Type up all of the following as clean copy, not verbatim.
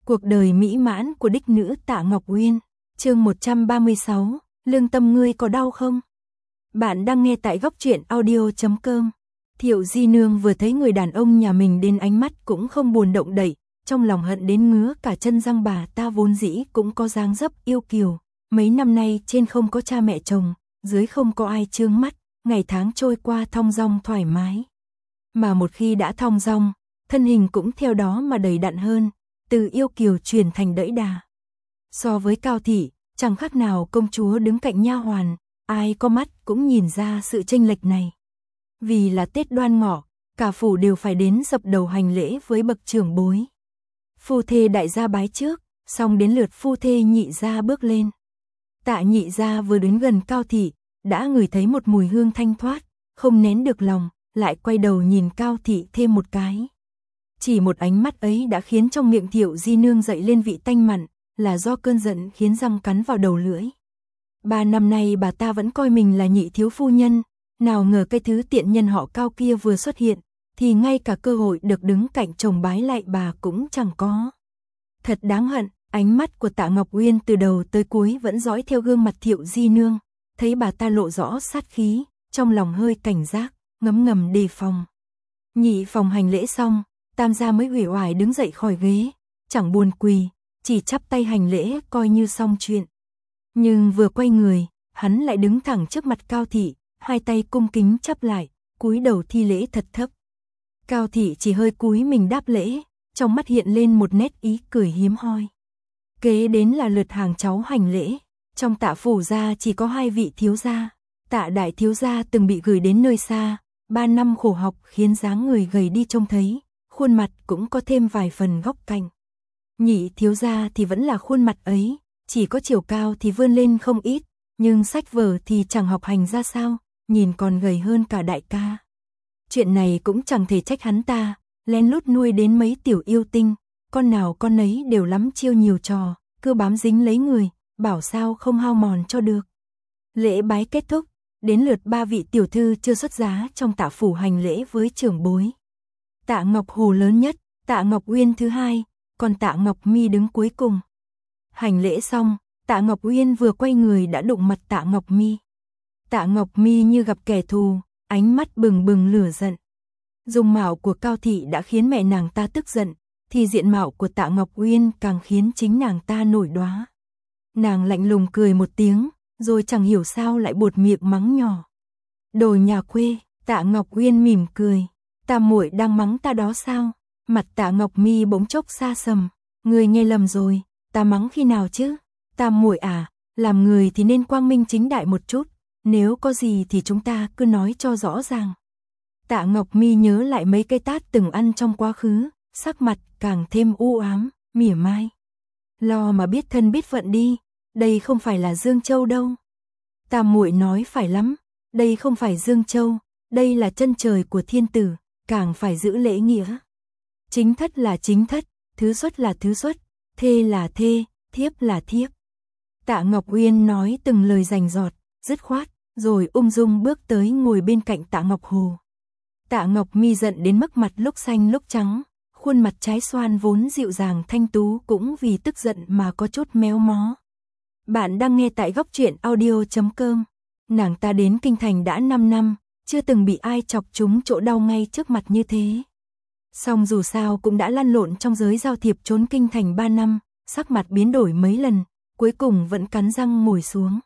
Cuộc đời mỹ mãn của đích nữ Tạ Ngọc Uyên, chương 136, lương tâm ngươi có đau không? Bạn đang nghe tại góc truyện audio.com. Thiệu Di Nương vừa thấy người đàn ông nhà mình đến ánh mắt cũng không buồn động đậy, trong lòng hận đến ngứa cả chân răng. Bà ta vốn dĩ cũng có dáng dấp yêu kiều, mấy năm nay trên không có cha mẹ chồng, dưới không có ai chướng mắt, ngày tháng trôi qua thong dong thoải mái. Mà một khi đã thong dong, thân hình cũng theo đó mà đầy đặn hơn, từ yêu kiều chuyển thành đẫy đà. So với Cao thị, chẳng khác nào công chúa đứng cạnh nha hoàn, ai có mắt cũng nhìn ra sự chênh lệch này. Vì là Tết Đoan Ngọ, cả phủ đều phải đến dập đầu hành lễ với bậc trưởng bối. Phu thê đại gia bái trước, xong đến lượt phu thê nhị gia bước lên. Tạ nhị gia vừa đến gần Cao thị, đã ngửi thấy một mùi hương thanh thoát, không nén được lòng, lại quay đầu nhìn Cao thị thêm một cái. Chỉ một ánh mắt ấy đã khiến trong miệng Thiệu Di Nương dậy lên vị tanh mặn, là do cơn giận khiến răng cắn vào đầu lưỡi. 3 năm nay bà ta vẫn coi mình là nhị thiếu phu nhân, nào ngờ cái thứ tiện nhân họ Cao kia vừa xuất hiện, thì ngay cả cơ hội được đứng cạnh chồng bái lạy bà cũng chẳng có. Thật đáng hận, ánh mắt của Tạ Ngọc Uyên từ đầu tới cuối vẫn dõi theo gương mặt Thiệu Di Nương, thấy bà ta lộ rõ sát khí, trong lòng hơi cảnh giác, ngấm ngầm đề phòng. Nhị phòng hành lễ xong, Tam gia mới uể oải đứng dậy khỏi ghế, chẳng buồn quỳ, chỉ chắp tay hành lễ coi như xong chuyện. Nhưng vừa quay người, hắn lại đứng thẳng trước mặt Cao thị, hai tay cung kính chắp lại, cúi đầu thi lễ thật thấp. Cao thị chỉ hơi cúi mình đáp lễ, trong mắt hiện lên một nét ý cười hiếm hoi. Kế đến là lượt hàng cháu hành lễ, trong Tạ phủ gia chỉ có 2 vị thiếu gia. Tạ đại thiếu gia từng bị gửi đến nơi xa, 3 năm khổ học khiến dáng người gầy đi trông thấy, khuôn mặt cũng có thêm vài phần góc cạnh. Nhị thiếu gia thì vẫn là khuôn mặt ấy, chỉ có chiều cao thì vươn lên không ít, nhưng sách vở thì chẳng học hành ra sao, nhìn còn gầy hơn cả đại ca. Chuyện này cũng chẳng thể trách hắn ta, lén lút nuôi đến mấy tiểu yêu tinh, con nào con nấy đều lắm chiêu nhiều trò, cứ bám dính lấy người, bảo sao không hao mòn cho được. Lễ bái kết thúc, đến lượt 3 vị tiểu thư chưa xuất giá trong Tạ phủ hành lễ với trưởng bối. Tạ Ngọc Hồ lớn nhất, Tạ Ngọc Uyên thứ hai, còn Tạ Ngọc Mi đứng cuối cùng. Hành lễ xong, Tạ Ngọc Uyên vừa quay người đã đụng mặt Tạ Ngọc Mi. Tạ Ngọc Mi như gặp kẻ thù, ánh mắt bừng bừng lửa giận. Dung mạo của Cao thị đã khiến mẹ nàng ta tức giận, thì diện mạo của Tạ Ngọc Uyên càng khiến chính nàng ta nổi đoá. Nàng lạnh lùng cười một tiếng, rồi chẳng hiểu sao lại buột miệng mắng nhỏ. Đồ nhà quê. Tạ Ngọc Uyên mỉm cười. Tam muội đang mắng ta đó sao? Mặt Tạ Ngọc Mi bỗng chốc xa sầm. Người nghe lầm rồi, ta mắng khi nào chứ? Tam muội à, làm người thì nên quang minh chính đại một chút, nếu có gì thì chúng ta cứ nói cho rõ ràng. Tạ Ngọc Mi nhớ lại mấy cái tát từng ăn trong quá khứ, sắc mặt càng thêm u ám, mỉa mai. Lo mà biết thân biết phận đi, đây không phải là Dương Châu đâu. Tam muội nói phải lắm, đây không phải Dương Châu, đây là chân trời của thiên tử, càng phải giữ lễ nghĩa. Chính thất là chính thất, thứ xuất là thứ xuất, thê là thê, thiếp là thiếp. Tạ Ngọc Uyên nói từng lời rành rọt, dứt khoát, rồi ung dung bước tới ngồi bên cạnh Tạ Ngọc Hồ. Tạ Ngọc Mi giận đến mức mặt lúc xanh lúc trắng, khuôn mặt trái xoan vốn dịu dàng thanh tú cũng vì tức giận mà có chút méo mó. Bạn đang nghe tại góc truyện audio.com. Nàng ta đến kinh thành đã 5 năm, chưa từng bị ai chọc trúng chỗ đau ngay trước mặt như thế. Song dù sao cũng đã lăn lộn trong giới giao thiệp trốn kinh thành 3 năm, sắc mặt biến đổi mấy lần, cuối cùng vẫn cắn răng ngồi xuống.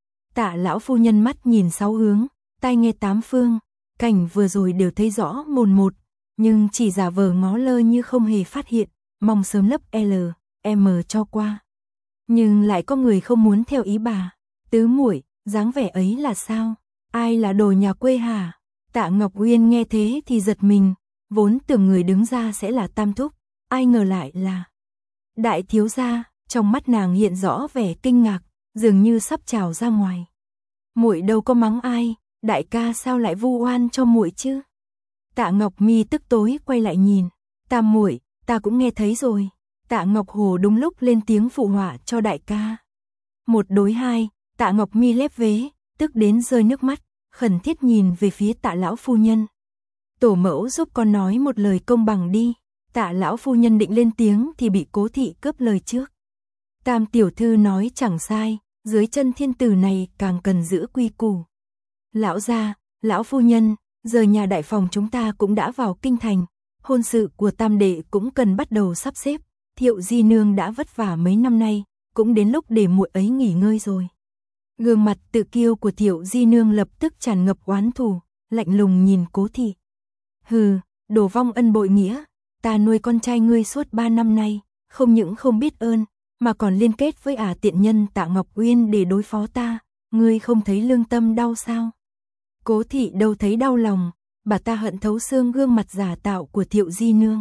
Tạ lão phu nhân mắt nhìn 6 hướng, tai nghe 8 phương, cảnh vừa rồi đều thấy rõ mồn một, nhưng chỉ giả vờ ngó lơ như không hề phát hiện, mong sớm lấp M cho qua. Nhưng lại có người không muốn theo ý bà. Tứ muội, dáng vẻ ấy là sao? Ai là đồ nhà quê hả? Tạ Ngọc Uyên nghe thế thì giật mình, vốn tưởng người đứng ra sẽ là Tam thúc, ai ngờ lại là đại thiếu gia. Trong mắt nàng hiện rõ vẻ kinh ngạc, dường như sắp trào ra ngoài. Muội đâu có mắng ai, đại ca sao lại vu oan cho muội chứ? Tạ Ngọc Mi tức tối quay lại nhìn. Tam muội, ta cũng nghe thấy rồi. Tạ Ngọc Hồ đúng lúc lên tiếng phụ họa cho đại ca. 1 đối 2, Tạ Ngọc Mi lép vế, tức đến rơi nước mắt, khẩn thiết nhìn về phía Tạ lão phu nhân. Tổ mẫu giúp con nói một lời công bằng đi. Tạ lão phu nhân định lên tiếng thì bị Cố thị cướp lời trước. Tam tiểu thư nói chẳng sai, dưới chân thiên tử này càng cần giữ quy củ. Lão gia, lão phu nhân, giờ nhà đại phòng chúng ta cũng đã vào kinh thành, hôn sự của tam đệ cũng cần bắt đầu sắp xếp, Thiệu di nương đã vất vả mấy năm nay, cũng đến lúc để muội ấy nghỉ ngơi rồi. Gương mặt tự kiêu của Thiệu di nương lập tức tràn ngập oán thù, lạnh lùng nhìn Cố thị. Hừ, đổ vong ân bội nghĩa, ta nuôi con trai ngươi suốt 3 năm nay, không những không biết ơn, mà còn liên kết với tiện nhân Tạ Ngọc Uyên để đối phó ta, ngươi không thấy lương tâm đau sao? Cố thị đâu thấy đau lòng, bà ta hận thấu xương gương mặt giả tạo của Thiệu di nương.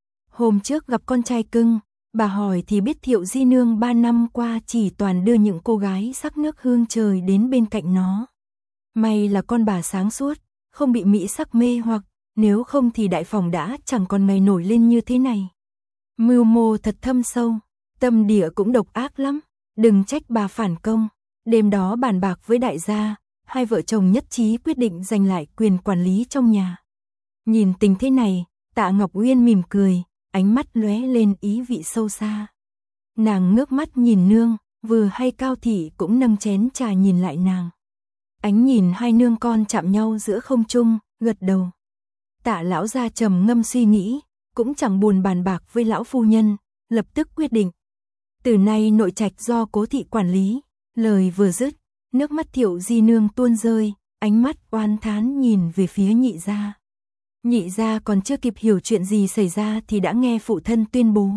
Hôm trước gặp con trai cưng, bà hỏi thì biết Thiệu di nương 3 năm qua chỉ toàn đưa những cô gái sắc nước hương trời đến bên cạnh nó. May là con bà sáng suốt, không bị mỹ sắc mê hoặc, nếu không thì đại phòng đã chẳng còn ngày nổi lên như thế này. Mưu mô thật thâm sâu, tâm địa cũng độc ác lắm, đừng trách bà phản công. Đêm đó bàn bạc với đại gia, hai vợ chồng nhất trí quyết định giành lại quyền quản lý trong nhà. Nhìn tình thế này, Tạ Ngọc Uyên mỉm cười, ánh mắt lóe lên ý vị sâu xa. Nàng ngước mắt nhìn nương, vừa hay Cao thị cũng nâng chén trà nhìn lại nàng. Ánh nhìn hai nương con chạm nhau giữa không trung, gật đầu. Tạ lão gia trầm ngâm suy nghĩ, cũng chẳng buồn bàn bạc với lão phu nhân, lập tức quyết định. Từ nay nội trạch do Cố thị quản lý. Lời vừa dứt, nước mắt Thiệu di nương tuôn rơi, ánh mắt oán thán nhìn về phía nhị gia. Nhị gia còn chưa kịp hiểu chuyện gì xảy ra thì đã nghe phụ thân tuyên bố.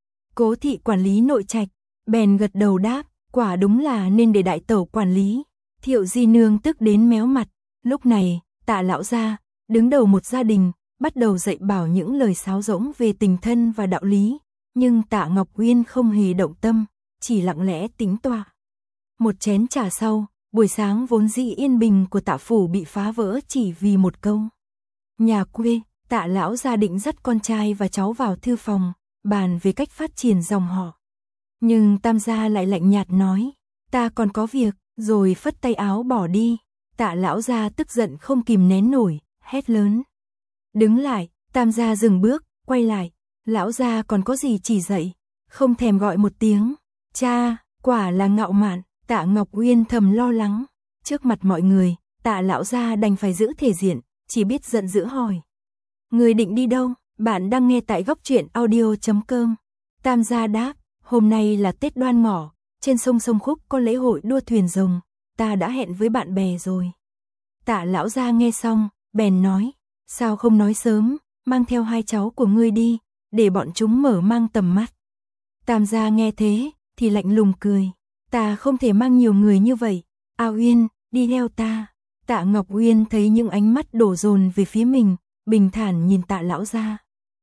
Cố thị quản lý nội trạch, bèn gật đầu đáp, quả đúng là nên để đại tẩu quản lý. Thiệu di nương tức đến méo mặt, lúc này, Tạ lão gia, đứng đầu một gia đình, bắt đầu dạy bảo những lời sáo rỗng về tình thân và đạo lý, nhưng Tạ Ngọc Uyên không hề động tâm, chỉ lặng lẽ tính tọa. Một chén trà sau, buổi sáng vốn dĩ yên bình của Tạ phủ bị phá vỡ chỉ vì một câu. Nhà quê, Tạ lão gia định dắt con trai và cháu vào thư phòng, bàn về cách phát triển dòng họ. Nhưng Tam gia lại lạnh nhạt nói, ta còn có việc, rồi phất tay áo bỏ đi. Tạ lão gia tức giận không kìm nén nổi, hét lớn. Đứng lại, Tam gia dừng bước, quay lại, lão gia còn có gì chỉ dạy, không thèm gọi một tiếng. Cha, quả là ngạo mạn. Tạ Ngọc Uyên thầm lo lắng, trước mặt mọi người, Tạ lão gia đành phải giữ thể diện, chỉ biết giận dữ hỏi. Người định đi đâu? Bạn đang nghe tại goctruyện.audio.com. Tam gia đáp, hôm nay là Tết Đoan Ngọ, trên sông Sông Khúc có lễ hội đua thuyền rồng, ta đã hẹn với bạn bè rồi. Tạ lão gia nghe xong, bèn nói, sao không nói sớm, mang theo hai cháu của ngươi đi, để bọn chúng mở mang tầm mắt. Tam gia nghe thế, thì lạnh lùng cười. Ta không thể mang nhiều người như vậy, A Uyên, đi theo ta. Tạ Ngọc Uyên thấy những ánh mắt đổ dồn về phía mình, bình thản nhìn Tạ lão gia.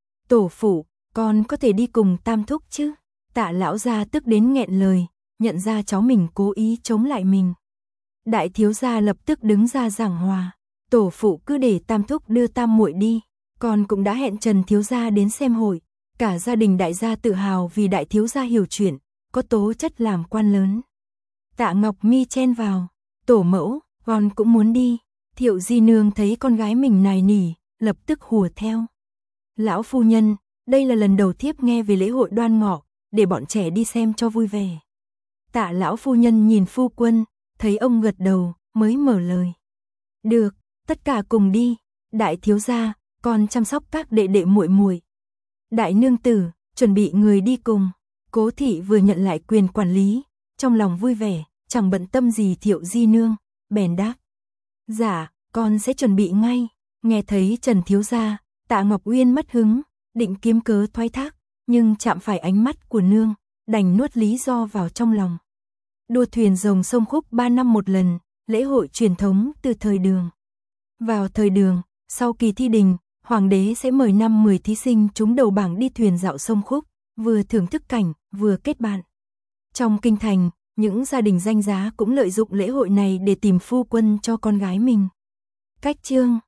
Tổ phụ, con có thể đi cùng Tam thúc chứ? Tạ lão gia tức đến nghẹn lời, nhận ra cháu mình cố ý chống lại mình. Đại thiếu gia lập tức đứng ra giảng hòa, tổ phụ cứ để Tam thúc đưa Tam muội đi, con cũng đã hẹn Trần thiếu gia đến xem hội. Cả gia đình đại gia tự hào vì đại thiếu gia hiểu chuyện, có tố chất làm quan lớn. Tạ Ngọc Mi chen vào, tổ mẫu, con cũng muốn đi. Thiệu di nương thấy con gái mình nài nỉ, lập tức hùa theo. Lão phu nhân, đây là lần đầu thiếp nghe về lễ hội Đoan Ngọ, để bọn trẻ đi xem cho vui vẻ. Tạ lão phu nhân nhìn phu quân, thấy ông gật đầu, mới mở lời. Được, tất cả cùng đi. Đại thiếu gia, con chăm sóc các đệ đệ muội muội. Đại nương tử, chuẩn bị người đi cùng. Cố thị vừa nhận lại quyền quản lý, trong lòng vui vẻ, chẳng bận tâm gì Thiệu di nương, bèn đáp. Dạ, con sẽ chuẩn bị ngay. Nghe thấy Trần thiếu gia, Tạ Ngọc Uyên mất hứng, định kiếm cớ thoái thác, nhưng chạm phải ánh mắt của nương, đành nuốt lý do vào trong lòng. Đua thuyền rồng Sông Khúc 3 năm một lần, lễ hội truyền thống từ thời Đường. Vào thời Đường, sau kỳ thi đình, hoàng đế sẽ mời 5-10 thí sinh trúng đầu bảng đi thuyền dạo sông Khúc, vừa thưởng thức cảnh, vừa kết bạn. Trong kinh thành, những gia đình danh giá cũng lợi dụng lễ hội này để tìm phu quân cho con gái mình. Cách chương